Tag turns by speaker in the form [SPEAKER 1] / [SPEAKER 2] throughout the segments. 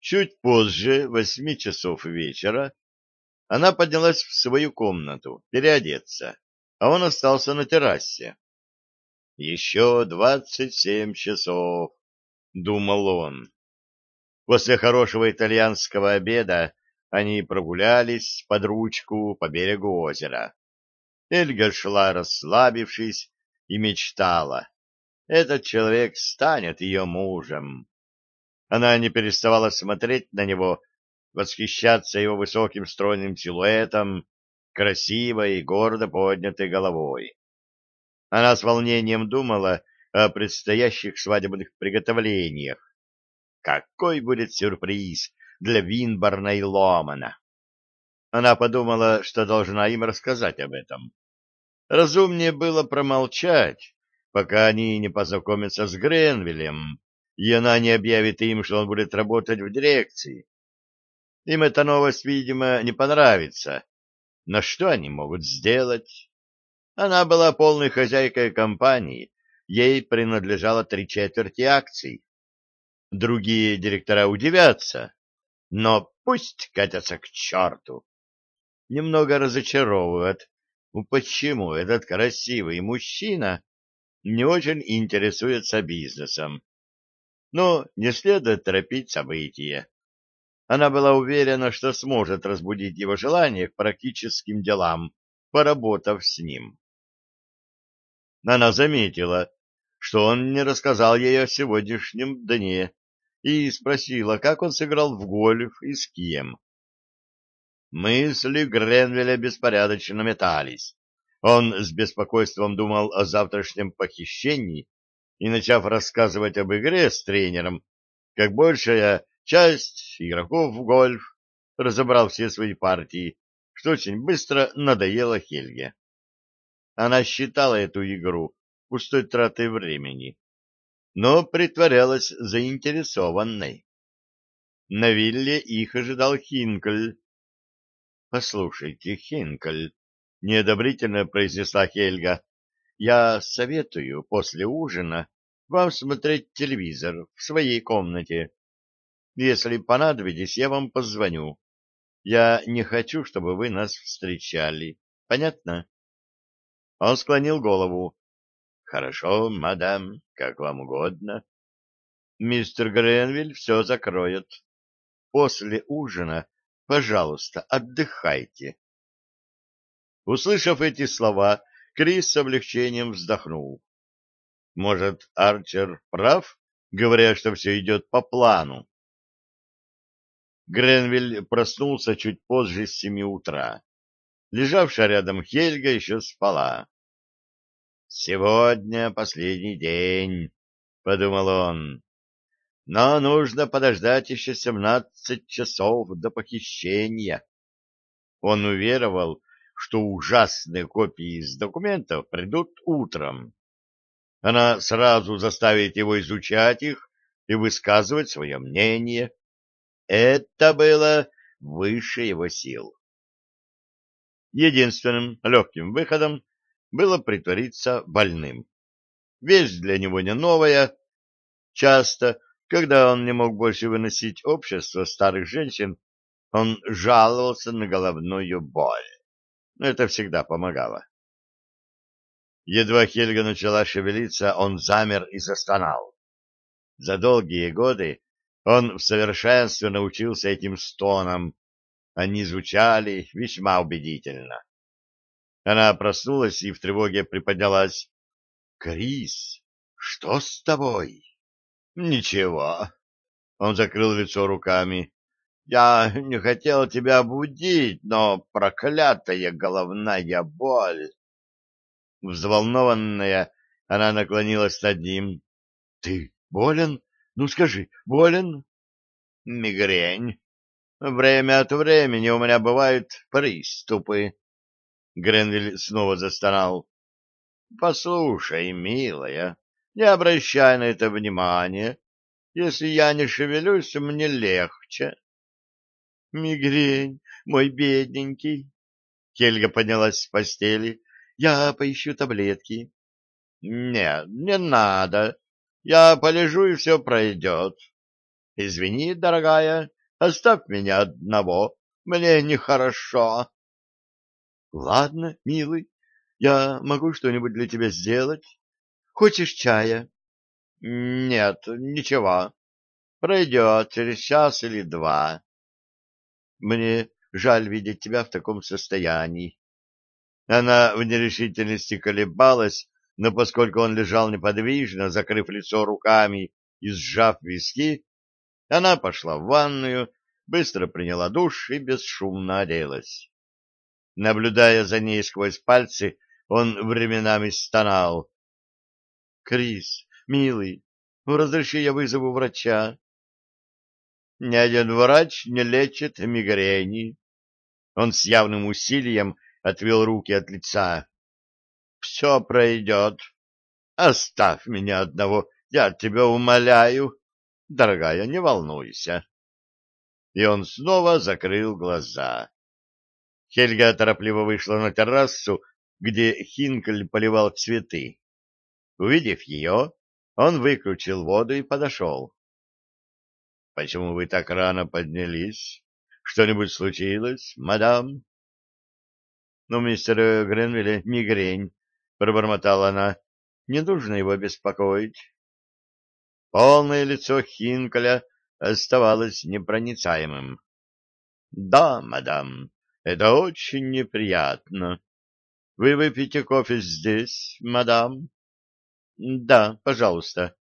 [SPEAKER 1] Чуть позже 8 часов вечера она поднялась в свою комнату переодеться, а он остался на террасе. «Еще 27 часов», — думал он. После хорошего итальянского обеда они прогулялись под ручку по берегу озера. Эльга шла, расслабившись, и мечтала. Этот человек станет ее мужем. Она не переставала смотреть на него, восхищаться его высоким стройным силуэтом, красивой и гордо поднятой головой. Она с волнением думала о предстоящих свадебных приготовлениях. Какой будет сюрприз для Винборна и Ломана! Она подумала, что должна им рассказать об этом. Разумнее было промолчать, пока они не познакомятся с Гренвиллем, и она не объявит им, что он будет работать в дирекции. Им эта новость, видимо, не понравится. Но что они могут сделать? Она была полной хозяйкой компании, ей принадлежало 3/4 акций. Другие директора удивятся, но пусть катятся к черту. Немного разочаровывает, почему этот красивый мужчина не очень интересуется бизнесом. Но не следует торопить события. Она была уверена, что сможет разбудить его желание к практическим делам, поработав с ним. Она заметила, что он не рассказал ей о сегодняшнем дне, и спросила, как он сыграл в гольф и с кем. Мысли Гренвилля беспорядочно метались. Он с беспокойством думал о завтрашнем похищении и, начав рассказывать об игре с тренером, как большая часть игроков в гольф, разобрал все свои партии, что очень быстро надоело Хельге. Она считала эту игру пустой тратой времени, но притворялась заинтересованной. На вилле их ожидал Хинкель. — Послушайте, Хинкель, — неодобрительно произнесла Хельга, — я советую после ужина вам смотреть телевизор в своей комнате. Если понадобитесь, я вам позвоню. Я не хочу, чтобы вы нас встречали. Понятно? Он склонил голову. — Хорошо, мадам, как вам угодно. Мистер Гренвиль все закроет. После ужина, пожалуйста, отдыхайте. Услышав эти слова, Крис с облегчением вздохнул. Может, Арчер прав, говоря, что все идет по плану? Гренвиль проснулся чуть позже 7 утра. Лежавшая рядом Хельга еще спала. «Сегодня последний день», — подумал он. «Но нужно подождать еще 17 часов до похищения». Он уверовал, что ужасные копии из документов придут утром. Она сразу заставит его изучать их и высказывать свое мнение. Это было выше его сил. Единственным легким выходом было притвориться больным. Вещь для него не новая. Часто, когда он не мог больше выносить общество старых женщин, он жаловался на головную боль. Это всегда помогало. Едва Хельга начала шевелиться, он замер и застонал. За долгие годы он в совершенстве научился этим стонам. Они звучали весьма убедительно. Она проснулась и в тревоге приподнялась. — Крис, что с тобой? — Ничего. Он закрыл лицо руками. — Я не хотел тебя будить, но проклятая головная боль. Взволнованная, она наклонилась над ним. — Ты болен? Ну скажи, болен? — Мигрень. Время от времени у меня бывают приступы. Гренвиль снова застонал. — Послушай, милая, не обращай на это внимания. Если я не шевелюсь, мне легче. — Мигрень, мой бедненький. Хельга поднялась с постели. — Я поищу таблетки. — Нет, не надо. Я полежу, и все пройдет. Извини, дорогая, Оставь меня одного, мне нехорошо. Ладно, милый, я могу что-нибудь для тебя сделать. Хочешь чая? Нет, ничего. Пройдет через час или два. Мне жаль видеть тебя в таком состоянии. Она в нерешительности колебалась, но поскольку он лежал неподвижно, закрыв лицо руками и сжав виски, она пошла в ванную, быстро приняла душ и бесшумно оделась. Наблюдая за ней сквозь пальцы, он временами стонал. — Крис, милый, ну разреши я вызову врача. — Ни один врач не лечит мигрени. Он с явным усилием отвел руки от лица. — Все пройдет. Оставь меня одного, я тебя умоляю. Дорогая, не волнуйся. И он снова закрыл глаза. Хельга торопливо вышла на террасу, где Хинкель поливал цветы. Увидев ее, он выключил воду и подошел. — Почему вы так рано поднялись? Что-нибудь случилось, мадам? — Ну, мистер Гренвилля мигрень, — пробормотала она. — Не нужно его беспокоить. Полное лицо Хинкеля оставалось непроницаемым. — Да, мадам, это очень неприятно. Вы выпьете кофе здесь, мадам? — Да, пожалуйста.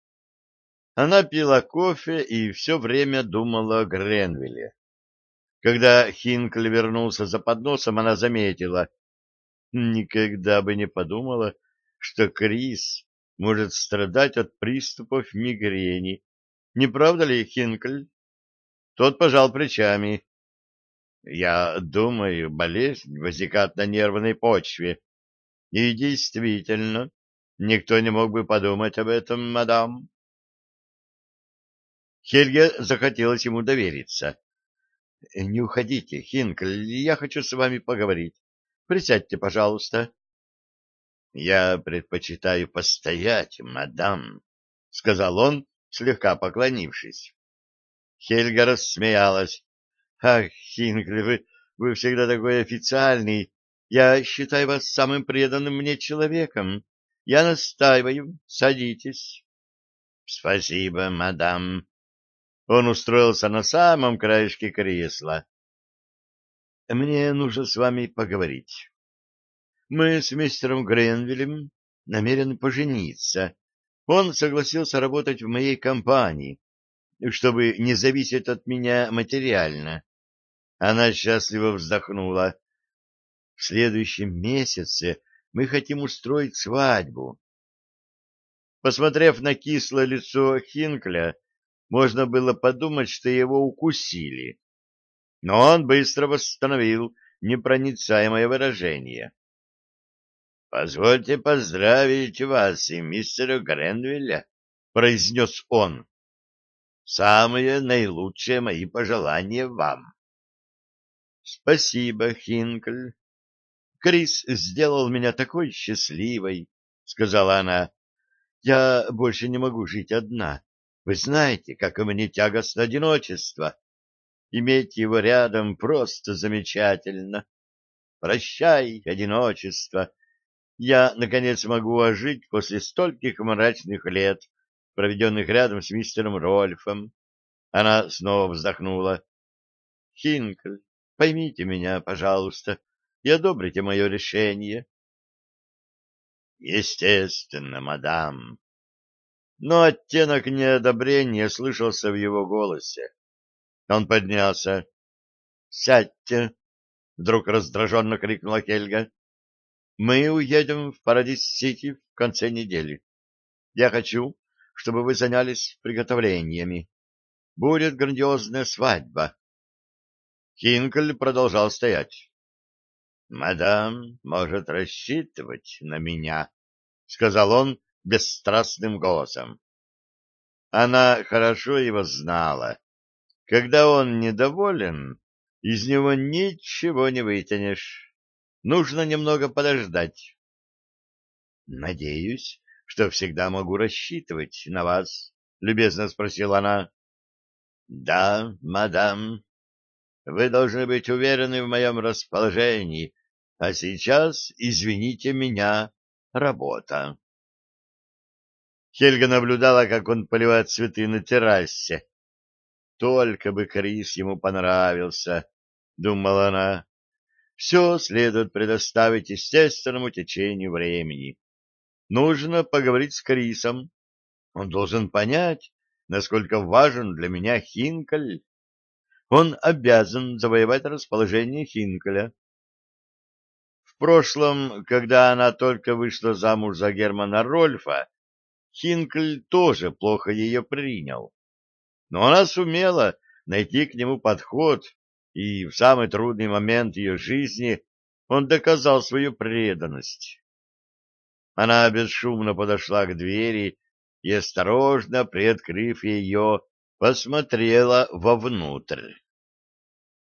[SPEAKER 1] Она пила кофе и все время думала о Гренвилле. Когда Хинкель вернулся за подносом, она заметила: никогда бы не подумала, что Крис может страдать от приступов мигрени. Не правда ли, Хинкель? Тот пожал плечами. Я думаю, болезнь возникает на нервной почве. И действительно, никто не мог бы подумать об этом, мадам. Хельге захотелось ему довериться. — Не уходите, Хинкель, я хочу с вами поговорить. Присядьте, пожалуйста. — Я предпочитаю постоять, мадам, — сказал он, слегка поклонившись. Хельга рассмеялась. — Ах, Хинкель, вы всегда такой официальный. Я считаю вас самым преданным мне человеком. Я настаиваю. Садитесь. — Спасибо, мадам. Он устроился на самом краешке кресла. — Мне нужно с вами поговорить. Мы с мистером Гренвиллем намерены пожениться. Он согласился работать в моей компании, чтобы не зависеть от меня материально. Она счастливо вздохнула. В следующем месяце мы хотим устроить свадьбу. Посмотрев на кислое лицо Хинкля, можно было подумать, что его укусили. Но он быстро восстановил непроницаемое выражение. — Позвольте поздравить вас и мистера Гренвилля, — произнес он. — Самые наилучшие мои пожелания вам. — Спасибо, Хинкль. Крис сделал меня такой счастливой, — сказала она. — Я больше не могу жить одна. Вы знаете, как мне тягостно одиночество. Иметь его рядом просто замечательно. Прощай, одиночество. Я, наконец, могу ожить после стольких мрачных лет, проведенных рядом с мистером Рольфом. Она снова вздохнула. — Хинкель, поймите меня, пожалуйста, и одобрите мое решение. — Естественно, мадам. Но оттенок неодобрения слышался в его голосе. Он поднялся. — Сядьте! — вдруг раздраженно крикнула Хельга. — Мы уедем в Парадис-Сити в конце недели. Я хочу, чтобы вы занялись приготовлениями. Будет грандиозная свадьба. Хинкель продолжал стоять. — Мадам может рассчитывать на меня, — сказал он бесстрастным голосом. Она хорошо его знала. Когда он недоволен, из него ничего не вытянешь. Нужно немного подождать. — Надеюсь, что всегда могу рассчитывать на вас, — любезно спросила она. Да, мадам, вы должны быть уверены в моем расположении, а сейчас, извините меня, работа. Хельга наблюдала, как он поливает цветы на террасе. Только бы Крис ему понравился, думала она. Все следует предоставить естественному течению времени. Нужно поговорить с Крисом. Он должен понять, насколько важен для меня Хинкель. Он обязан завоевать расположение Хинкеля. В прошлом, когда она только вышла замуж за Германа Рольфа, Хинкель тоже плохо ее принял. Но она сумела найти к нему подход, и в самый трудный момент ее жизни он доказал свою преданность. Она бесшумно подошла к двери и, осторожно приоткрыв ее, посмотрела вовнутрь.